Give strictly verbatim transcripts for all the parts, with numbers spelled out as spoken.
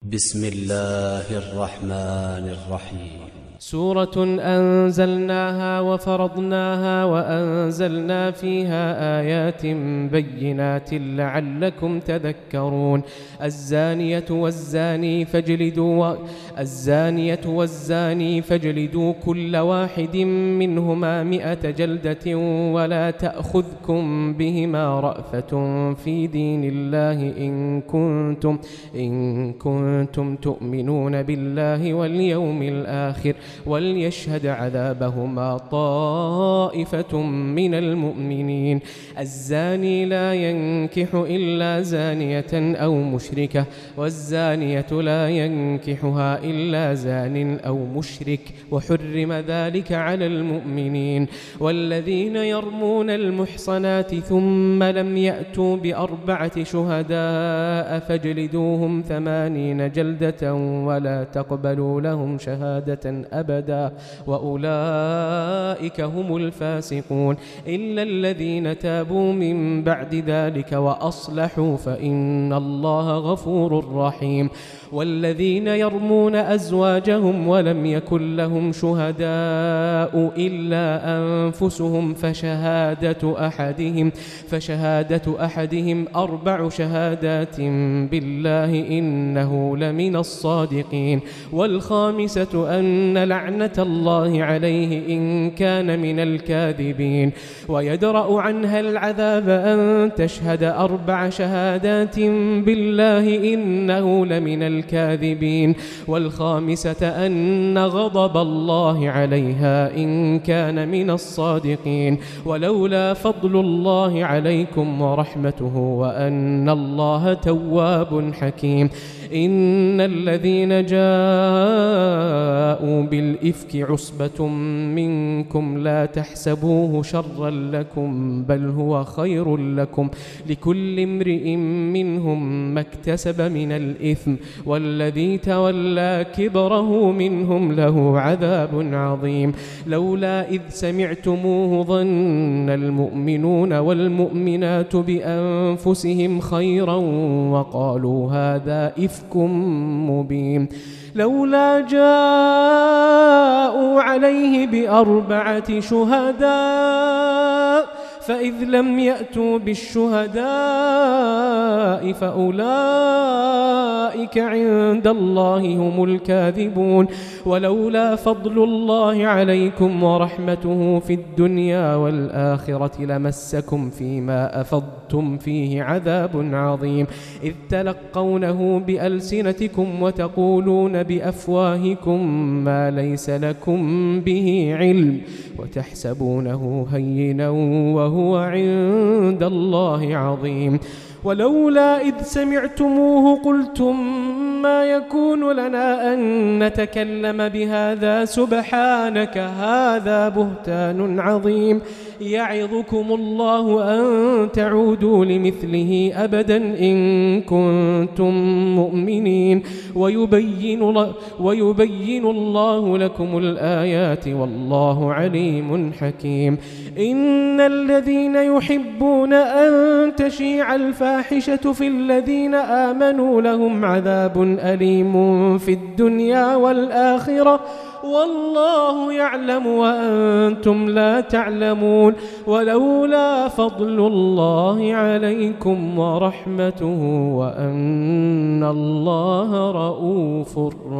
بسم الله الرحمن الرحيم. سورة أنزلناها وفرضناها وأنزلنا فيها آيات بينات لعلكم تذكرون. الزانية والزاني فاجلدوا الزانية والزاني فاجلدوا كل واحد منهما مئة جلدة ولا تأخذكم بهما رأفة في دين الله إن كنتم إن كنتم تؤمنون بالله واليوم الآخر وليشهد عذابهما طائفة من المؤمنين. الزاني لا ينكح إلا زانية أو مشركة والزانية لا ينكحها إلا زان أو مشرك وحرم ذلك على المؤمنين. والذين يرمون المحصنات ثم لم يأتوا بأربعة شهداء فاجلدوهم ثمانين جلدة ولا تقبلوا لهم شهادة أبدا وأولئك هم الفاسقون إلا الذين تابوا من بعد ذلك وأصلحوا فإن الله غفور رحيم. والذين يرمون أزواجهم ولم يكن لهم شهداء إلا أنفسهم فشهادة أحدهم فشهادة أحدهم أربع شهادات بالله إنه لمن الصادقين. والخامسة أن لعنة الله عليه إن كان من الكاذبين. ويدرأ عنها العذاب أن تشهد أربع شهادات بالله إنه لمن الكاذبين. والخامسة أن غضب الله عليها إن كان من الصادقين. ولولا فضل الله عليكم ورحمته وأن الله تواب حكيم. إن الذين جاءوا بالإفك عصبة منكم لا تحسبوه شرا لكم بل هو خير لكم لكل امرئ منهم ما اكتسب من الإثم والذي تولى كبره منهم له عذاب عظيم. لولا إذ سمعتموه ظن المؤمنون والمؤمنات بأنفسهم خيرا وقالوا هذا إفك مبين. لولا جاءوا عليه بأربعة شهداء فإذ لم يأتوا بالشهداء فأولئك عند الله هم الكاذبون. ولولا فضل الله عليكم ورحمته في الدنيا والآخرة لمسكم فيما أفضتم فيه عذاب عظيم إذ تلقونه بألسنتكم وتقولون بأفواهكم ما ليس لكم به علم وتحسبونه هينا وهو عند الله عظيم. ولولا إذ سمعتموه قلتم ما يكون لنا أن نتكلم بهذا سبحانك هذا بهتان عظيم. يعظكم الله أن تعودوا لمثله أبدا إن كنتم مؤمنين ويبين, ويبين الله لكم الآيات والله عليم حكيم. إن الذين يحبون أن تشيع الفاحشة في الذين آمنوا لهم عذاب أليم في الدنيا والآخرة والله يعلم وأنتم لا تعلمون. ولولا فضل الله عليكم ورحمته وأن الله رؤوف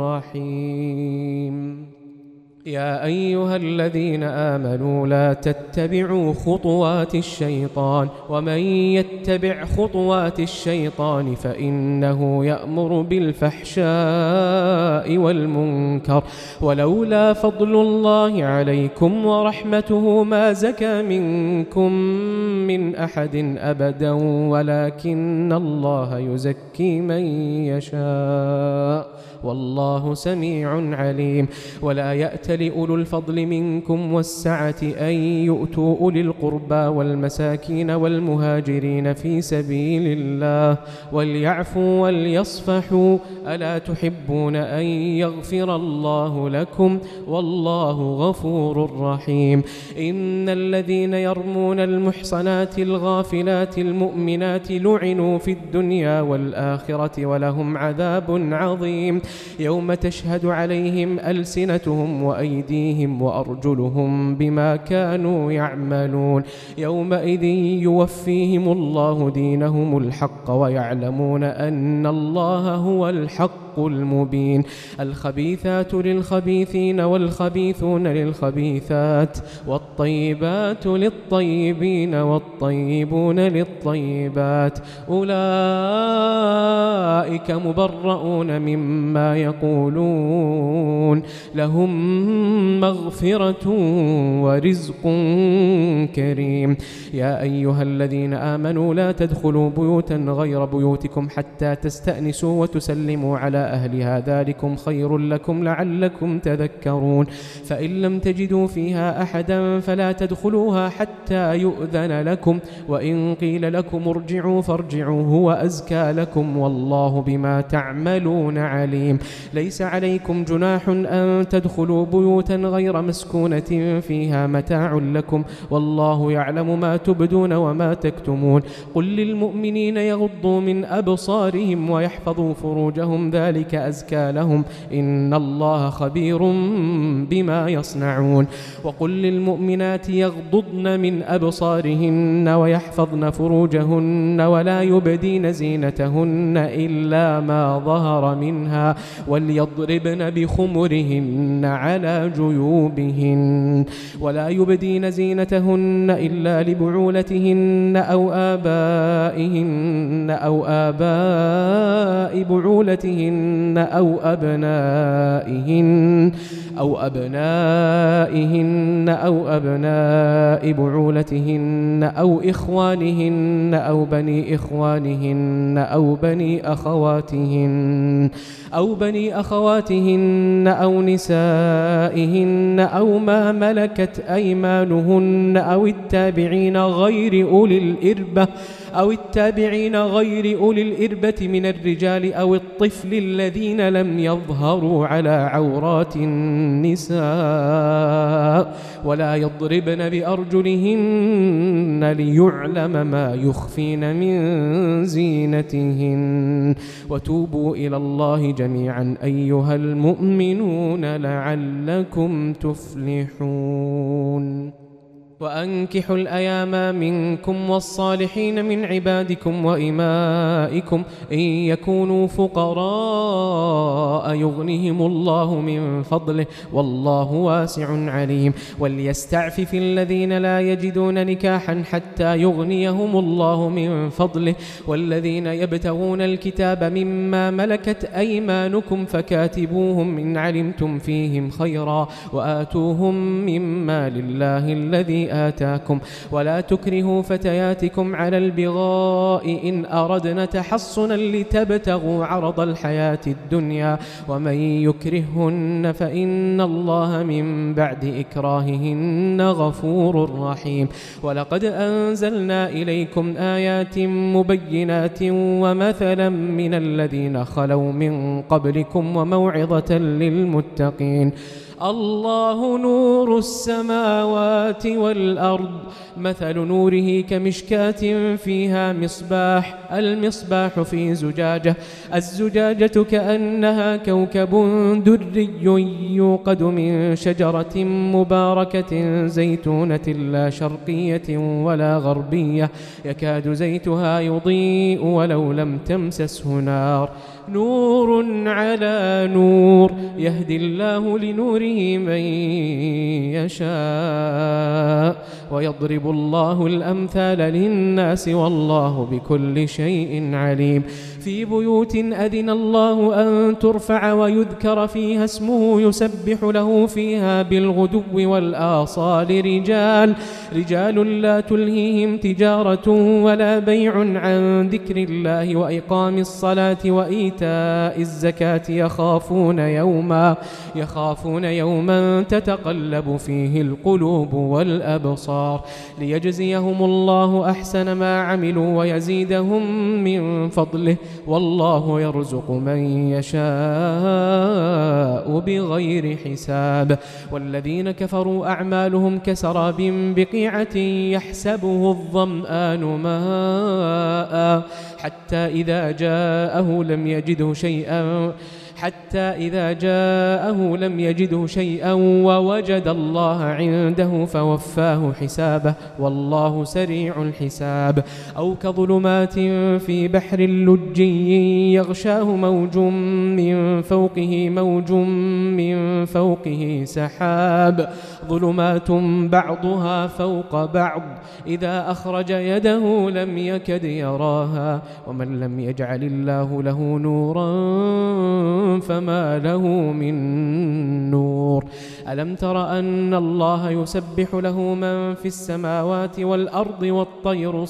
رحيم. يا أيها الذين آمنوا لا تتبعوا خطوات الشيطان ومن يتبع خطوات الشيطان فإنه يأمر بالفحشاء والمنكر. ولولا فضل الله عليكم ورحمته ما زكى منكم من أحد أبدا ولكن الله يزكي من يشاء والله سميع عليم. ولا يأتل لأولو الفضل منكم والسعة أن يؤتوا أولي القربى والمساكين والمهاجرين في سبيل الله وليعفوا وليصفحوا ألا تحبون أن يغفر الله لكم والله غفور رحيم. إن الذين يرمون المحصنات الغافلات المؤمنات لعنوا في الدنيا والآخرة ولهم عذاب عظيم يوم تشهد عليهم ألسنتهم وأيديهم وأرجلهم بما كانوا يعملون يومئذ يوفيهم الله دينهم الحق ويعلمون أن الله هو الحق المبين. الخبيثات للخبيثين والخبيثون للخبيثات والطيبات للطيبين والطيبون للطيبات أولئك مبرؤون مما يقولون لهم مغفرة ورزق كريم. يا أيها الذين آمنوا لا تدخلوا بيوتا غير بيوتكم حتى تستأنسوا وتسلموا على أهلها ذلكم خير لكم لعلكم تذكرون. فإن لم تجدوا فيها أحدا فلا تدخلوها حتى يؤذن لكم وإن قيل لكم ارجعوا فارجعوا هو أزكى لكم والله بما تعملون عليم. ليس عليكم جناح أن تدخلوا بيوتا غير مسكونة فيها متاع لكم والله يعلم ما تبدون وما تكتمون. قل للمؤمنين يغضوا من أبصارهم ويحفظوا فروجهم ذلك أزكى لهم إن الله خبير بما يصنعون. وقل للمؤمنات يغضضن من أبصارهن ويحفظن فروجهن ولا يبدين زينتهن إلا ما ظهر منها وليضربن بخمرهن على جيوبهن ولا يبدين زينتهن إلا لبعولتهن أو آبائهن أو آباء بعولتهن أو أبنائهن أو أبنائهن أو أبناء بعولتهن أو إخوانهن أو بني إخوانهن أو بني أخواتهن أو بني أخواتهن أو نسائهن أو ما ملكت أيمانهن أو التابعين غير أولي الإربة أو التابعين غير أولي الإربة من الرجال أو الطفل الذين لم يظهروا على عورات النساء ولا يضربن بأرجلهن ليعلم ما يخفين من زينتهن. وتوبوا إلى الله جميعا أيها المؤمنون لعلكم تفلحون. وأنكحوا الأيام منكم والصالحين من عبادكم وإمائكم إن يكونوا فقراء يغنهم الله من فضله والله واسع عليم. وليستعفف الذين لا يجدون نكاحا حتى يغنيهم الله من فضله والذين يبتغون الكتاب مما ملكت أيمانكم فكاتبوهم إن علمتم فيهم خيرا وآتوهم مما لله الذي آتاكم ولا تكرهوا فتياتكم على البغاء إن أردنا تحصنا لتبتغوا عرض الحياة الدنيا ومن يكرههن فإن الله من بعد إكراههن غفور رحيم. ولقد أنزلنا إليكم آيات مبينات ومثلا من الذين خلوا من قبلكم وموعظة للمتقين. الله نور السماوات والأرض مثل نوره كمشكاة فيها مصباح المصباح في زجاجة الزجاجة كأنها كوكب دري يوقد من شجرة مباركة زيتونة لا شرقية ولا غربية يكاد زيتها يضيء ولو لم تمسسه نار نور على نور يهدي الله لنوره من يشاء ويضرب الله الأمثال للناس والله بكل شيء عليم. في بيوت أذن الله أن ترفع ويذكر فيها اسمه يسبح له فيها بالغدو والآصال رجال رجال لا تلهيهم تجارة ولا بيع عن ذكر الله وإقام الصلاة وإيتاء وإيتاء الزكاة يخافون يوما يخافون يوما تتقلب فيه القلوب والأبصار ليجزيهم الله أحسن ما عملوا ويزيدهم من فضله والله يرزق من يشاء بغير حساب. والذين كفروا أعمالهم كسراب بقيعة يحسبه الظمآن ماء حتى إذا جاءه لم يجده شيئا حتى إذا جاءه لم يجده شيئا ووجد الله عنده فوفاه حسابه والله سريع الحساب. أو كظلمات في بحر لجي يغشاه موج من فوقه موج من فوقه سحاب ظلمات بعضها فوق بعض إذا أخرج يده لم يكد يراها ومن لم يجعل الله له نورا فما له من نور. ألم تر أن الله يسبح له من في السماوات والأرض والطير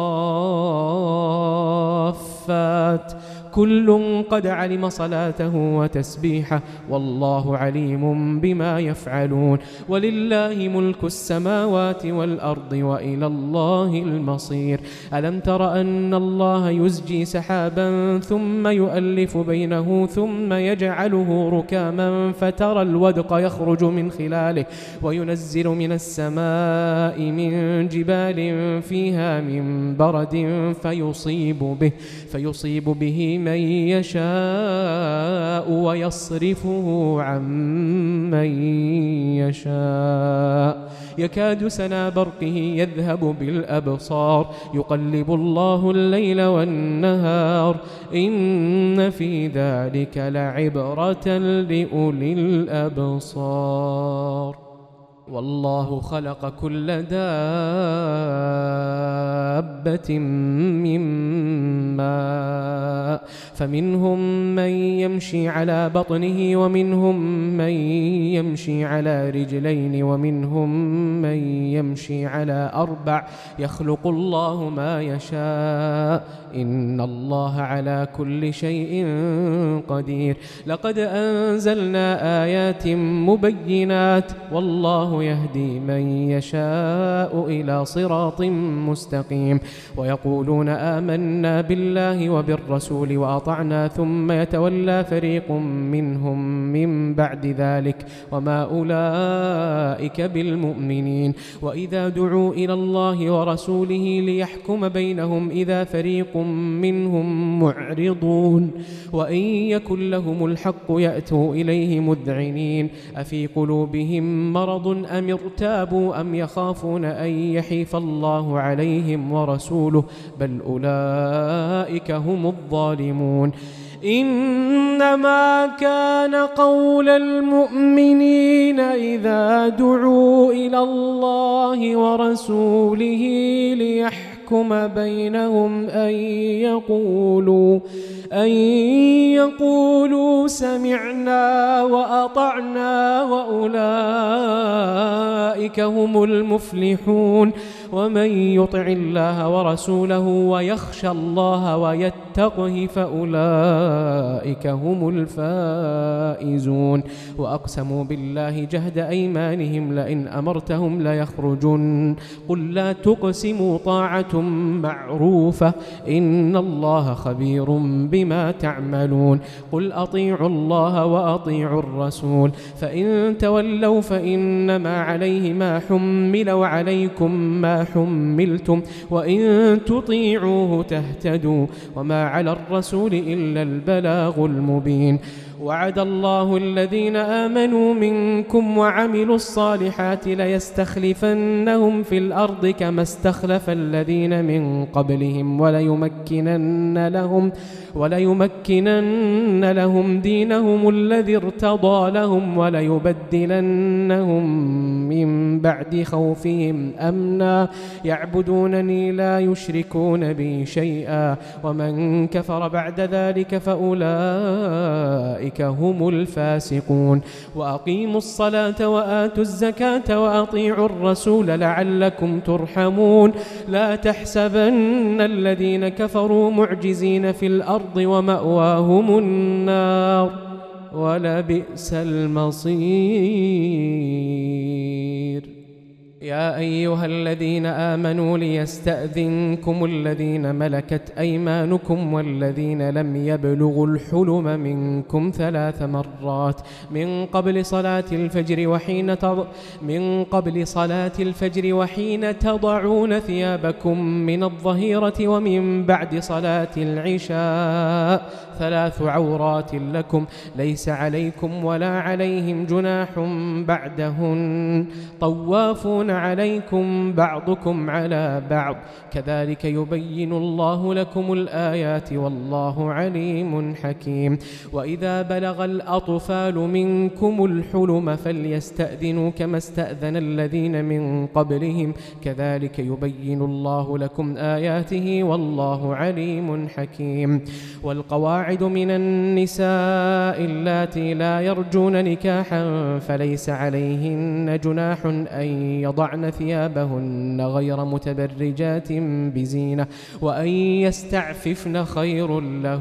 صافات كل قد علم صلاته وتسبيحه والله عليم بما يفعلون. ولله ملك السماوات والأرض وإلى الله المصير. ألم تر أن الله يزجي سحابا ثم يؤلف بينه ثم يجعله ركاما فترى الودق يخرج من خلاله وينزل من السماء من جبال فيها من برد فيصيب به فيصيب به من يشاء ويصرفه عن من يشاء يكاد سنا برقه يذهب بالأبصار يقلب الله الليل والنهار إن في ذلك لعبرة لأولي الأبصار. والله خلق كل دابة من ماء فمنهم من يمشي على بطنه ومنهم من يمشي على رجلين ومنهم من يمشي على أربع يخلق الله ما يشاء إن الله على كل شيء قدير. لقد أنزلنا آيات مبينات والله يهدي من يشاء إلى صراط مستقيم. ويقولون آمنا بالله وبالرسول وأطعنا ثم يتولى فريق منهم من بعد ذلك وما أولئك بالمؤمنين. وإذا دعوا إلى الله ورسوله ليحكم بينهم إذا فريق منهم معرضون وإن يكن لهم الحق يأتوا إليه مذعنين أفي قلوبهم مرض أم ارتابوا أم يخافون أن يحيف الله عليهم ورسوله بل أولئك هم الظالمون. إنما كان قول المؤمنين إذا دعوا إلى الله ورسوله ليحكم بينهم أن يقولوا أن يقولوا سمعنا وأطعنا وأولئك هم المفلحون. ومن يطع الله ورسوله ويخشى الله ويتقه فأولئك هم الفائزون. وأقسموا بالله جهد أيمانهم لئن أمرتهم ليخرجن قل لا تقسموا طاعة معروفة إن الله خبير بما تعملون. قل أطيعوا الله وأطيعوا الرسول فإن تولوا فإنما عليه ما حمل وعليكم ما حملتم وإن تطيعوه تهتدوا وما على الرسول إلا البلاغ المبين. وعد الله الذين آمنوا منكم وعملوا الصالحات ليستخلفنهم في الأرض كما استخلف الذين من قبلهم وليمكنن لهم وليمكنن لهم دينهم الذي ارتضى لهم وليبدلنهم من بعد خوفهم أمنا يعبدونني لا يشركون بي شيئا ومن كفر بعد ذلك فأولئك فأولئك هم الفاسقون. وأقيموا الصلاة وآتوا الزكاة وأطيعوا الرسول لعلكم ترحمون. لا تحسبن الذين كفروا معجزين في الأرض ومأواهم النار ولبئس المصير. يا أيها الذين آمنوا ليستأذنكم الذين ملكت أيمانكم والذين لم يبلغوا الحلم منكم ثلاث مرات من قبل صلاة الفجر وحين تض... من قبل صلاة الفجر وحين تضعون ثيابكم من الظهيرة ومن بعد صلاة العشاء ثلاث عورات لكم ليس عليكم ولا عليهم جناح بعدهن طوافون عليكم بعضكم على بعض كذلك يبين الله لكم الآيات والله عليم حكيم. وإذا بلغ الأطفال منكم الحلم فليستأذنوا كما استأذن الذين من قبلهم كذلك يبين الله لكم آياته والله عليم حكيم. والقواعد من النساء اللاتي لا يرجون نكاحا فليس عليهن جناح أن يضعن ثيابهن غير متبرجات بزينة وأن يستعففن خير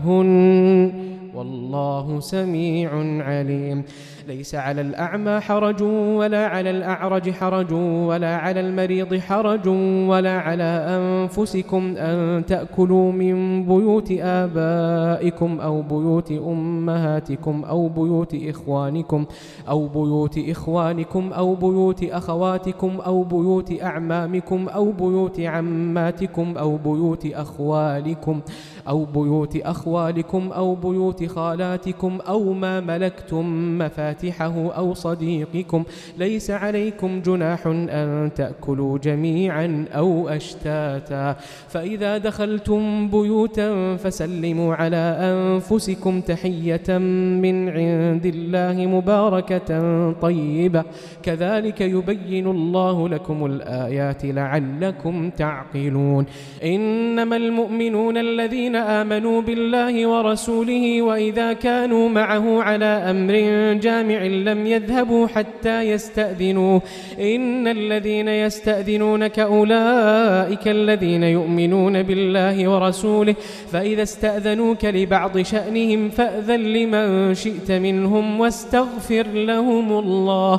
لهن والله سميع عليم. ليس على الأعمى حرج ولا على الأعرج حرج ولا على المريض حرج ولا على أنفسكم أن تأكلوا من بيوت آبائكم أو بيوت أمهاتكم أو بيوت إخوانكم أو بيوت إخوانكم أو بيوت أخواتكم أو بيوت أعمامكم أو بيوت عماتكم أو بيوت أخوالكم أو بيوت أخوالكم أو بيوت خالاتكم أو ما ملكتم مفاتحه أو صديقكم ليس عليكم جناح أن تأكلوا جميعا أو أشتاتا. فإذا دخلتم بيوتا فسلموا على أنفسكم تحية من عند الله مباركة طيبة كذلك يبين الله لكم الآيات لعلكم تعقلون. إنما المؤمنون الذين آمنوا بالله ورسوله وإذا كانوا معه على أمر جامع لم يذهبوا حتى يستأذنوه إن الذين يستأذنونك أولئك الذين يؤمنون بالله ورسوله فإذا استأذنوك لبعض شأنهم فأذن لمن شئت منهم واستغفر لهم الله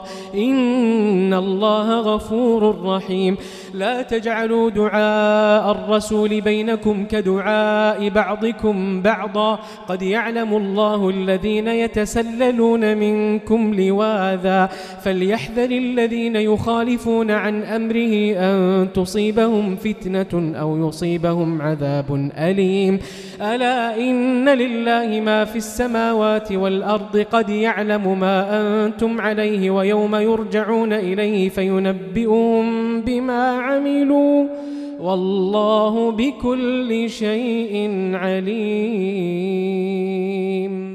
إن الله غفور رحيم. لا تجعلوا دعاء الرسول بينكم كدعاء بعضكم بعضا قد يعلم الله الذين يتسللون منكم لواذا فليحذر الذين يخالفون عن أمره أن تصيبهم فتنة أو يصيبهم عذاب أليم. ألا إن لله ما في السماوات والأرض قد يعلم ما أنتم عليه ويوم يرجعون إليه فينبئهم بما عملوا والله بكل شيء عليم.